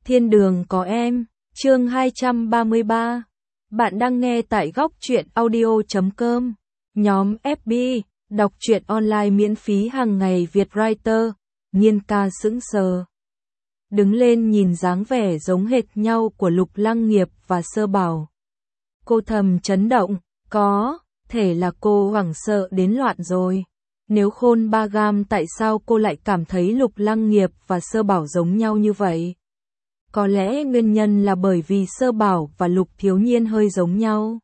Thiên đường có em, chương 233. Bạn đang nghe tại góc truyện audio.com. Nhóm FB, đọc truyện online miễn phí hàng ngày Việt Writer. Nhiên ca sững sờ. Đứng lên nhìn dáng vẻ giống hệt nhau của Lục Lăng Nghiệp và Sơ Bảo. Cô thầm chấn động, có thể là cô hoảng sợ đến loạn rồi. Nếu khôn ba gam tại sao cô lại cảm thấy Lục Lăng Nghiệp và Sơ Bảo giống nhau như vậy? Có lẽ nguyên nhân là bởi vì Sơ Bảo và Lục Thiếu Nhiên hơi giống nhau.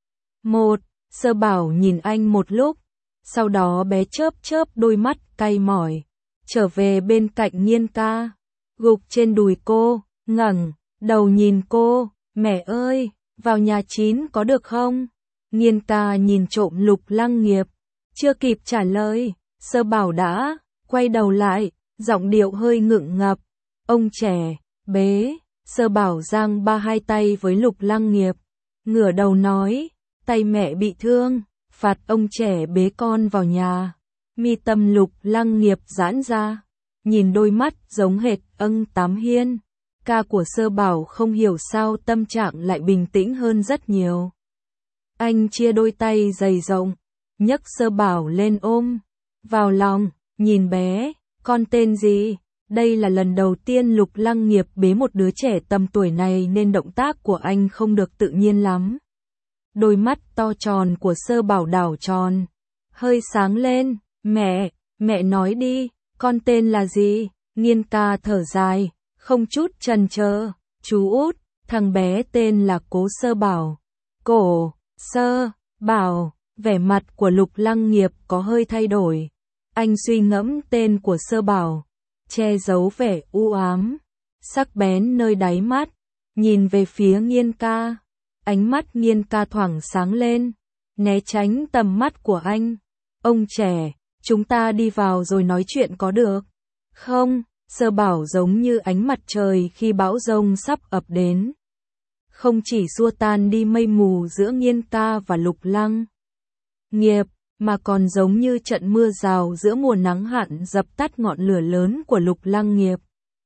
Sơ Bảo nhìn anh một lúc, sau đó bé chớp chớp đôi mắt cay mỏi, trở về bên cạnh Nhiên ca, gục trên đùi cô, ngẩng đầu nhìn cô, mẹ ơi, vào nhà chín có được không? Nhiên ca nhìn trộm Lục Lăng Nghiệp, chưa kịp trả lời, Sơ Bảo đã quay đầu lại, giọng điệu hơi ngượng ngập, ông trẻ, bế, Sơ Bảo giang hai tay với Lục Lăng Nghiệp, ngửa đầu nói, tay mẹ bị thương, phạt ông trẻ bế con vào nhà. Mi tâm Lục Lăng Nghiệp giãn ra, nhìn đôi mắt giống hệt Tám Hiên. Ca của Sơ Bảo không hiểu sao tâm trạng lại bình tĩnh hơn rất nhiều. Anh chia đôi tay dày rộng, nhấc Sơ Bảo lên ôm vào lòng, nhìn bé, con tên gì? Đây là lần đầu tiên Lục Lăng Nghiệp bế một đứa trẻ tầm tuổi này nên động tác của anh không được tự nhiên lắm. Đôi mắt to tròn của Sơ Bảo đảo tròn, hơi sáng lên, mẹ nói đi, con tên là gì? Nhiên ca thở dài, không chút chần chờ, chú út, thằng bé tên là Cố Sơ Bảo. Cổ, Sơ, Bảo, vẻ mặt của Lục Lăng Nghiệp có hơi thay đổi. Anh suy ngẫm tên của Sơ Bảo, che giấu vẻ u ám, sắc bén nơi đáy mắt, nhìn về phía Nhiên ca. Ánh mắt Nhiên ca thoảng sáng lên, né tránh tầm mắt của anh. Ông trẻ, chúng ta đi vào rồi nói chuyện có được không? Sơ Bảo giống như ánh mặt trời khi bão giông sắp ập đến, không chỉ xua tan đi mây mù giữa Nhiên ca và Lục Lăng Nghiệp, mà còn giống như trận mưa rào giữa mùa nắng hạn dập tắt ngọn lửa lớn của Lục Lăng Nghiệp.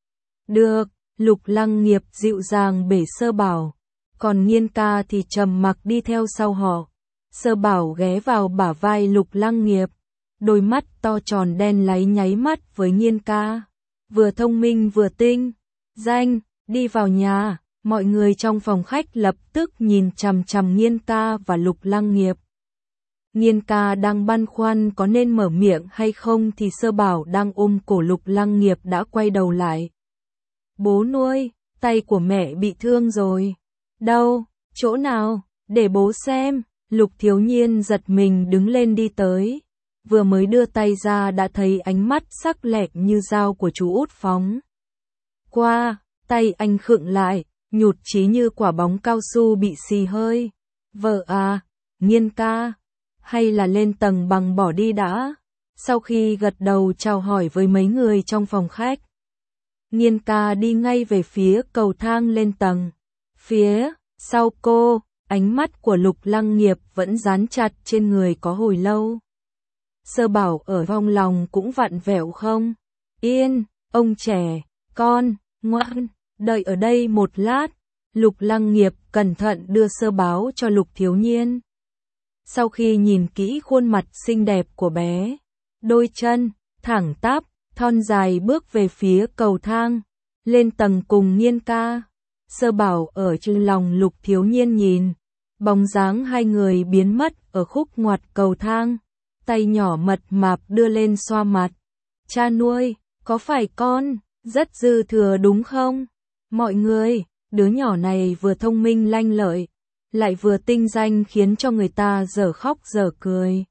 Được, Lục Lăng Nghiệp dịu dàng bế Sơ Bảo, còn Nhiên ca thì trầm mặc đi theo sau họ. Sơ Bảo ghé vào bả vai Lục Lăng Nghiệp, đôi mắt to tròn đen láy nháy mắt với Nhiên ca, vừa thông minh vừa tinh danh. Đi vào nhà, mọi người trong phòng khách lập tức nhìn chằm chằm Nhiên ca và Lục Lăng Nghiệp. Nhiên ca đang băn khoăn có nên mở miệng hay không thì Sơ Bảo đang ôm cổ Lục Lăng Nghiệp đã quay đầu lại. Bố nuôi, tay của mẹ bị thương rồi. Đâu, chỗ nào, để bố xem. Lục Thiếu Nhiên giật mình đứng lên đi tới, vừa mới đưa tay ra đã thấy ánh mắt sắc lẹm như dao của chú út phóng qua, tay anh khựng lại, nhụt chí như quả bóng cao su bị xì hơi. Vợ à, Nhiên ca, hay là lên tầng bằng bỏ đi đã? Sau khi gật đầu chào hỏi với mấy người trong phòng khách, Nhiên ca đi ngay về phía cầu thang lên tầng. Phía sau cô, ánh mắt của Lục Lăng Nghiệp vẫn dán chặt trên người có hồi lâu. Sơ Bảo ở trong lòng cũng vặn vẹo không yên, ông trẻ, con, ngoan, đợi ở đây một lát. Lục Lăng Nghiệp cẩn thận đưa Sơ Bảo cho Lục Thiếu Nhiên. Sau khi nhìn kỹ khuôn mặt xinh đẹp của bé, đôi chân thẳng tắp, thon dài bước về phía cầu thang, lên tầng cùng Nhiên ca. Sơ Bảo ở trong lòng Lục Thiếu Nhiên nhìn, bóng dáng hai người biến mất ở khúc ngoặt cầu thang, tay nhỏ mật mạp đưa lên xoa mặt. Cha nuôi, có phải con rất dư thừa đúng không? Mọi người, đứa nhỏ này vừa thông minh lanh lợi, lại vừa tinh danh khiến cho người ta dở khóc dở cười.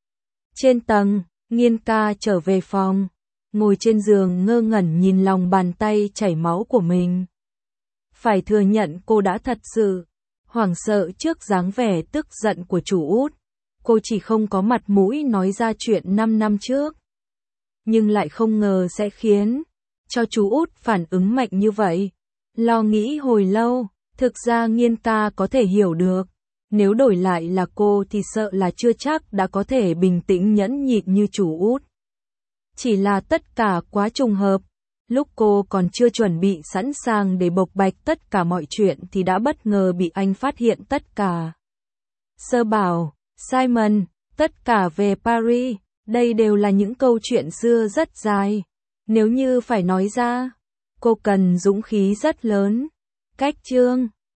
Trên tầng, Nhiên ca trở về phòng, ngồi trên giường ngơ ngẩn nhìn lòng bàn tay chảy máu của mình. Phải thừa nhận cô đã thật sự hoảng sợ trước dáng vẻ tức giận của chủ út. Cô chỉ không có mặt mũi nói ra chuyện 5 năm trước, nhưng lại không ngờ sẽ khiến cho chú út phản ứng mạnh như vậy. Lo nghĩ hồi lâu, thực ra Nhiên ca có thể hiểu được, nếu đổi lại là cô thì sợ là chưa chắc đã có thể bình tĩnh nhẫn nhịn như chủ út. Chỉ là tất cả quá trùng hợp, Lúc cô còn chưa chuẩn bị sẵn sàng để bộc bạch tất cả mọi chuyện thì đã bất ngờ bị anh phát hiện tất cả. Sơ bảo, Simon, tất cả về Paris, đây đều là những câu chuyện xưa rất dài. Nếu như phải nói ra, cô cần dũng khí rất lớn. Cách chương